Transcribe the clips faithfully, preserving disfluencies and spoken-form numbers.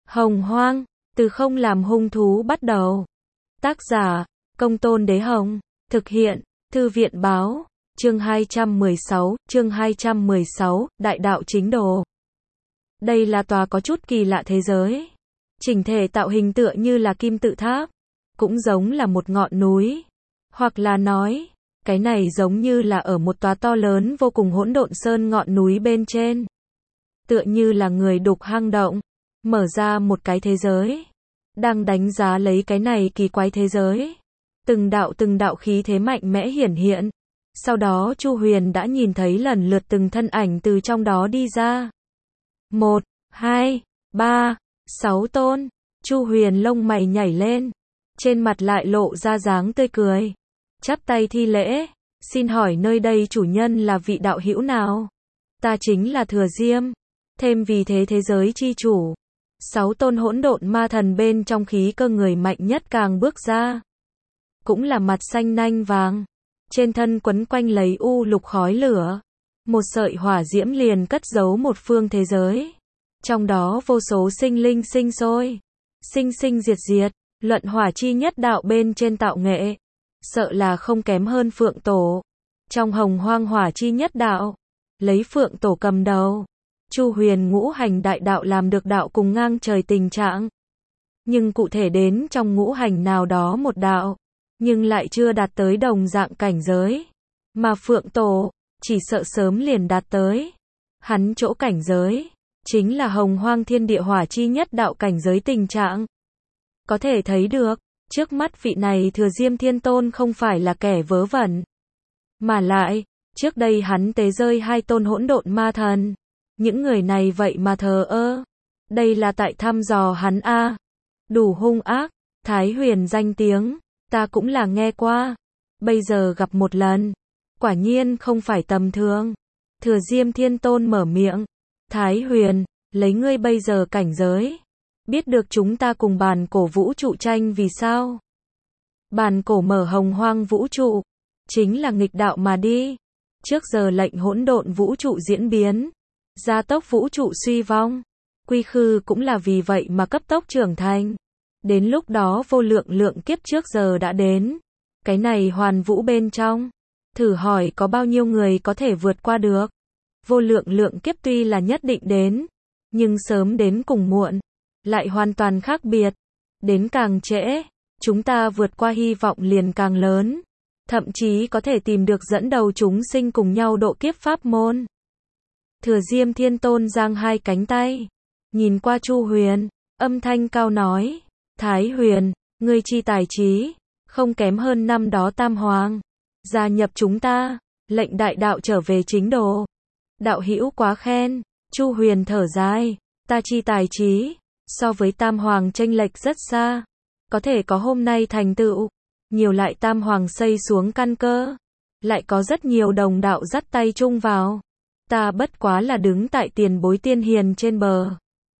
Hồng Hoang, từ không làm hung thú bắt đầu. Tác giả, Công Tôn Đế Hồng. Thực hiện, Thư viện Báo. Chương hai trăm mười sáu, chương hai trăm mười sáu, Đại đạo chính đồ. Đây là tòa có chút kỳ lạ thế giới. Chỉnh thể tạo hình tựa như là kim tự tháp, cũng giống là một ngọn núi. Hoặc là nói, cái này giống như là ở một tòa to lớn vô cùng hỗn độn sơn ngọn núi bên trên. Tựa như là người đục hang động, mở ra một cái thế giới. Đang đánh giá lấy cái này kỳ quái thế giới. Từng đạo từng đạo khí thế mạnh mẽ hiển hiện. Sau đó Chu Huyền đã nhìn thấy lần lượt từng thân ảnh từ trong đó đi ra. Một, hai, ba, sáu tôn. Chu Huyền lông mày nhảy lên. Trên mặt lại lộ ra dáng tươi cười. Chắp tay thi lễ. Xin hỏi nơi đây chủ nhân là vị đạo hữu nào? Ta chính là Thừa Diêm. Thêm vì thế thế giới chi chủ. Sáu tôn hỗn độn ma thần bên trong khí cơ người mạnh nhất càng bước ra. Cũng là mặt xanh nanh vàng. Trên thân quấn quanh lấy u lục khói lửa. Một sợi hỏa diễm liền cất giấu một phương thế giới. Trong đó vô số sinh linh sinh sôi. Sinh sinh diệt diệt. Luận hỏa chi nhất đạo bên trên tạo nghệ. Sợ là không kém hơn Phượng Tổ. Trong hồng hoang hỏa chi nhất đạo. Lấy Phượng Tổ cầm đầu. Chu Huyền ngũ hành đại đạo làm được đạo cùng ngang trời tình trạng. Nhưng cụ thể đến trong ngũ hành nào đó một đạo. Nhưng lại chưa đạt tới đồng dạng cảnh giới. Mà Phượng Tổ, chỉ sợ sớm liền đạt tới. Hắn chỗ cảnh giới, chính là hồng hoang thiên địa hỏa chi nhất đạo cảnh giới tình trạng. Có thể thấy được, trước mắt vị này Thừa Diêm Thiên Tôn không phải là kẻ vớ vẩn. Mà lại, trước đây hắn tế rơi hai tôn hỗn độn ma thần. Những người này vậy mà thờ ơ. Đây là tại thăm dò hắn a. À. Đủ hung ác, Thái Huyền danh tiếng, ta cũng là nghe qua. Bây giờ gặp một lần, quả nhiên không phải tầm thường. Thừa Diêm Thiên Tôn mở miệng. Thái Huyền, lấy ngươi bây giờ cảnh giới. Biết được chúng ta cùng bàn cổ vũ trụ tranh vì sao? Bàn cổ mở hồng hoang vũ trụ. Chính là nghịch đạo mà đi. Trước giờ lệnh hỗn độn vũ trụ diễn biến. Gia tốc vũ trụ suy vong. Quy khư cũng là vì vậy mà cấp tốc trưởng thành. Đến lúc đó vô lượng lượng kiếp trước giờ đã đến. Cái này hoàn vũ bên trong. Thử hỏi có bao nhiêu người có thể vượt qua được. Vô lượng lượng kiếp tuy là nhất định đến. Nhưng sớm đến cùng muộn. Lại hoàn toàn khác biệt. Đến càng trễ. Chúng ta vượt qua hy vọng liền càng lớn. Thậm chí có thể tìm được dẫn đầu chúng sinh cùng nhau độ kiếp pháp môn. Thừa Diêm Thiên Tôn giang hai cánh tay. Nhìn qua Chu Huyền. Âm thanh cao nói. Thái Huyền, ngươi chi tài trí. Không kém hơn năm đó Tam Hoàng. Gia nhập chúng ta. Lệnh đại đạo trở về chính đồ. Đạo hữu quá khen. Chu Huyền thở dài. Ta chi tài trí. So với Tam Hoàng chênh lệch rất xa. Có thể có hôm nay thành tựu. Nhiều lại Tam Hoàng xây xuống căn cơ. Lại có rất nhiều đồng đạo dắt tay chung vào. Ta bất quá là đứng tại tiền bối tiên hiền trên bờ.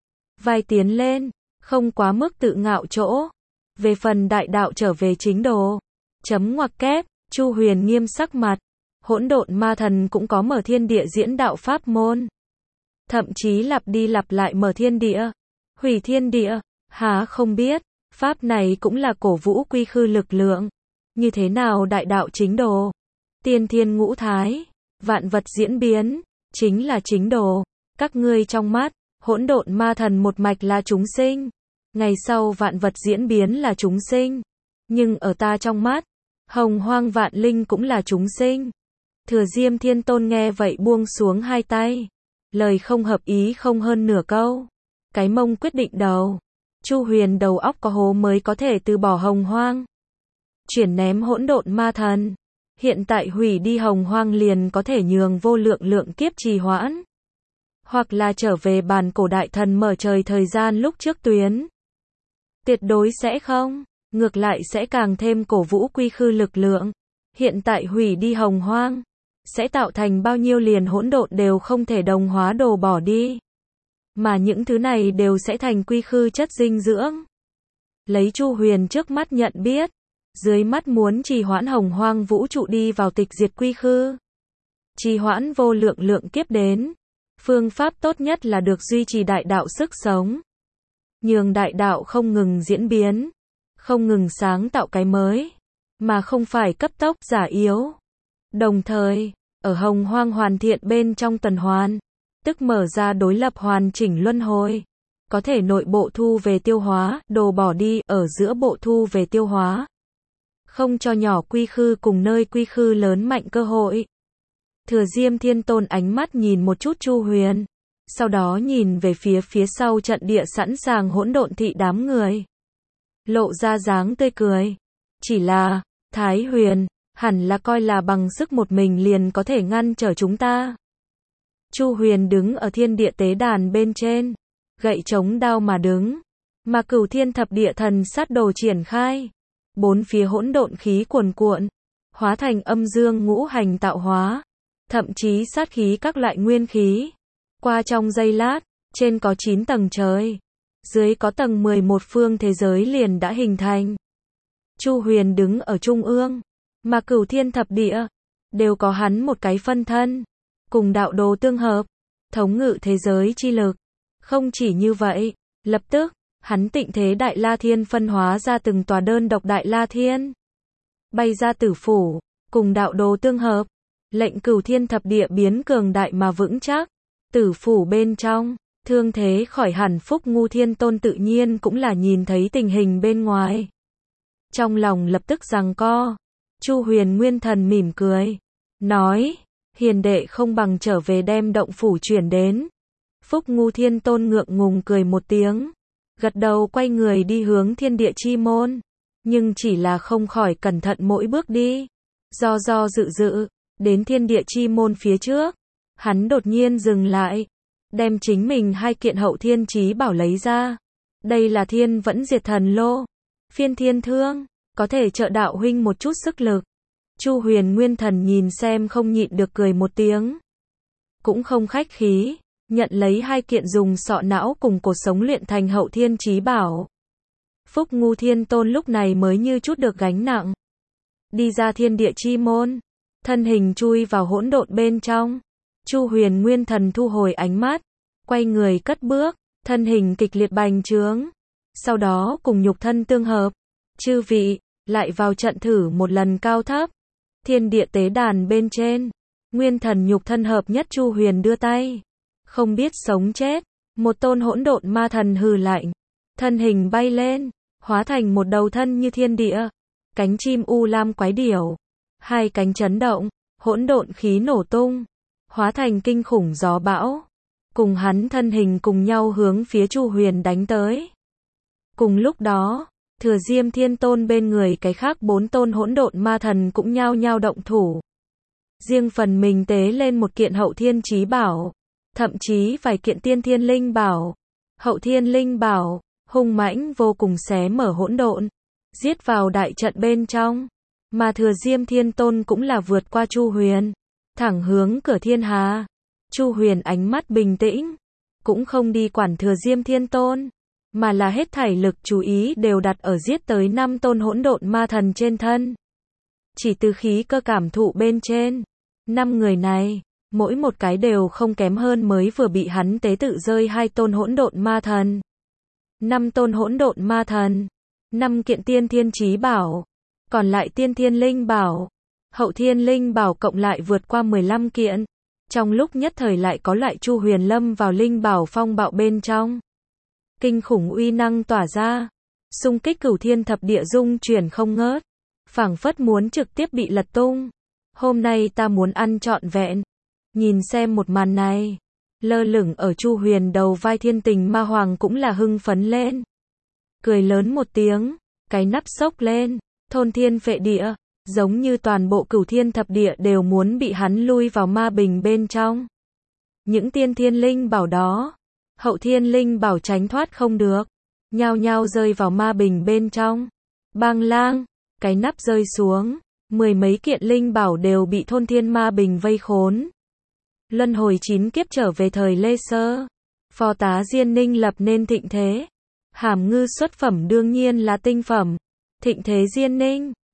Vai tiến lên, không quá mức tự ngạo chỗ. Về phần đại đạo trở về chính đồ. Chấm ngoặc kép, Chu Huyền nghiêm sắc mặt. Hỗn độn ma thần cũng có mở thiên địa diễn đạo pháp môn. Thậm chí lặp đi lặp lại mở thiên địa. Hủy thiên địa, há không biết. Pháp này cũng là cổ vũ quy khư lực lượng. Như thế nào đại đạo chính đồ? Tiên thiên ngũ thái, vạn vật diễn biến. Chính là chính đồ. Các ngươi trong mắt, hỗn độn ma thần một mạch là chúng sinh. Ngày sau vạn vật diễn biến là chúng sinh. Nhưng ở ta trong mắt, hồng hoang vạn linh cũng là chúng sinh. Thừa Diêm Thiên Tôn nghe vậy buông xuống hai tay. Lời không hợp ý không hơn nửa câu. Cái mông quyết định đầu. Chu Huyền đầu óc có hố mới có thể từ bỏ hồng hoang. Chuyển ném hỗn độn ma thần. Hiện tại hủy đi hồng hoang liền có thể nhường vô lượng lượng kiếp trì hoãn. Hoặc là trở về bàn cổ đại thần mở trời thời gian lúc trước tuyến. Tuyệt đối sẽ không. Ngược lại sẽ càng thêm cổ vũ quy khư lực lượng. Hiện tại hủy đi hồng hoang. Sẽ tạo thành bao nhiêu liền hỗn độn đều không thể đồng hóa đồ bỏ đi. Mà những thứ này đều sẽ thành quy khư chất dinh dưỡng. Lấy Chu Huyền trước mắt nhận biết. Dưới mắt muốn trì hoãn hồng hoang vũ trụ đi vào tịch diệt quy khư. Trì hoãn vô lượng lượng kiếp đến. Phương pháp tốt nhất là được duy trì đại đạo sức sống. nhường đại đạo không ngừng diễn biến, không ngừng sáng tạo cái mới, mà không phải cấp tốc giả yếu. Đồng thời, ở hồng hoang hoàn thiện bên trong tuần hoàn, tức mở ra đối lập hoàn chỉnh luân hồi, có thể nội bộ thu về tiêu hóa, đồ bỏ đi ở giữa bộ thu về tiêu hóa, không cho nhỏ quy khư cùng nơi quy khư lớn mạnh cơ hội. Thừa Diêm Thiên Tôn ánh mắt nhìn một chút Chu Huyền, sau đó nhìn về phía phía sau trận địa sẵn sàng hỗn độn thị đám người, lộ ra dáng tươi cười. Chỉ là, Thái Huyền, hẳn là coi là bằng sức một mình liền có thể ngăn trở chúng ta. Chu Huyền đứng ở thiên địa tế đàn bên trên, gậy chống đao mà đứng, mà Cửu Thiên Thập Địa Thần Sát Đồ triển khai, bốn phía hỗn độn khí cuồn cuộn, hóa thành âm dương ngũ hành tạo hóa, thậm chí sát khí các loại nguyên khí. Qua trong giây lát, trên có chín tầng trời, dưới có tầng mười một phương thế giới liền đã hình thành. Chu Huyền đứng ở trung ương, mà Cửu Thiên Thập Địa đều có hắn một cái phân thân, cùng đạo đồ tương hợp, thống ngự thế giới chi lực. Không chỉ như vậy, lập tức, hắn Tịnh Thế Đại La Thiên phân hóa ra từng tòa đơn độc Đại La Thiên, bay ra tử phủ, cùng đạo đồ tương hợp, lệnh Cửu Thiên Thập Địa biến cường đại mà vững chắc. Tử phủ bên trong, thương thế khỏi hẳn Phúc Ngu Thiên Tôn tự nhiên cũng là nhìn thấy tình hình bên ngoài, trong lòng lập tức giằng co. Chu Huyền Nguyên Thần mỉm cười, nói, hiền đệ không bằng trở về đem động phủ chuyển đến. Phúc Ngu Thiên Tôn ngượng ngùng cười một tiếng, gật đầu quay người đi hướng thiên địa chi môn, nhưng chỉ là không khỏi cẩn thận mỗi bước đi, do do dự dự, đến thiên địa chi môn phía trước, hắn đột nhiên dừng lại, đem chính mình hai kiện hậu thiên chí bảo lấy ra. Đây là Thiên Vẫn Diệt Thần Lô, phiên thiên thương, có thể trợ đạo huynh một chút sức lực. Chu Huyền Nguyên Thần nhìn xem không nhịn được cười một tiếng, cũng không khách khí, nhận lấy hai kiện dùng sọ não cùng cột sống luyện thành hậu thiên chí bảo. Phúc Ngu Thiên Tôn lúc này mới như chút được gánh nặng, đi ra thiên địa chi môn, thân hình chui vào hỗn độn bên trong. Chu Huyền Nguyên Thần thu hồi ánh mắt, quay người cất bước, thân hình kịch liệt bành trướng, sau đó cùng nhục thân tương hợp. Chư vị, lại vào trận thử một lần cao thấp. Thiên địa tế đàn bên trên, Nguyên Thần nhục thân hợp nhất. Chu Huyền đưa tay, không biết sống chết, một tôn hỗn độn ma thần hừ lạnh, thân hình bay lên, hóa thành một đầu thân như thiên địa, cánh chim u lam quái điểu, hai cánh chấn động, hỗn độn khí nổ tung, hóa thành kinh khủng gió bão, cùng hắn thân hình cùng nhau hướng phía Chu Huyền đánh tới. Cùng lúc đó, Thừa Diêm Thiên Tôn bên người cái khác bốn tôn hỗn độn ma thần cũng nhao nhao động thủ, riêng phần mình tế lên một kiện hậu thiên chí bảo, thậm chí vài kiện tiên thiên linh bảo. Hậu thiên linh bảo, hung mãnh vô cùng xé mở hỗn độn, giết vào đại trận bên trong, mà Thừa Diêm Thiên Tôn cũng là vượt qua Chu Huyền, thẳng hướng cửa thiên hà. Chu Huyền ánh mắt bình tĩnh, cũng không đi quản Thừa Diêm Thiên Tôn, mà là hết thảy lực chú ý đều đặt ở giết tới năm tôn hỗn độn ma thần trên thân. Chỉ từ khí cơ cảm thụ bên trên, năm người này, mỗi một cái đều không kém hơn mới vừa bị hắn tế tự rơi hai tôn hỗn độn ma thần. Năm tôn hỗn độn ma thần, năm kiện tiên thiên chí bảo, còn lại tiên thiên linh bảo, hậu thiên linh bảo cộng lại vượt qua mười lăm kiện. Trong lúc nhất thời lại có lại Chu Huyền lâm vào linh bảo phong bạo bên trong. Kinh khủng uy năng tỏa ra, xung kích Cửu Thiên Thập Địa dung chuyển không ngớt, phảng phất muốn trực tiếp bị lật tung. Hôm nay ta muốn ăn trọn vẹn. Nhìn xem một màn này, lơ lửng ở Chu Huyền đầu vai Thiên Tình Ma Hoàng cũng là hưng phấn lên. Cười lớn một tiếng, cái nắp xốc lên, thôn thiên phệ địa, giống như toàn bộ Cửu Thiên Thập Địa đều muốn bị hắn lui vào ma bình bên trong. Những tiên thiên linh bảo đó, hậu thiên linh bảo tránh thoát không được, nhao nhao rơi vào ma bình bên trong. Bang lang, cái nắp rơi xuống, mười mấy kiện linh bảo đều bị thôn thiên ma bình vây khốn. Luân hồi chín kiếp trở về thời Lê Sơ, phò tá Diên Ninh lập nên thịnh thế. Hàm ngư xuất phẩm đương nhiên là tinh phẩm. Thịnh thế Diên Ninh,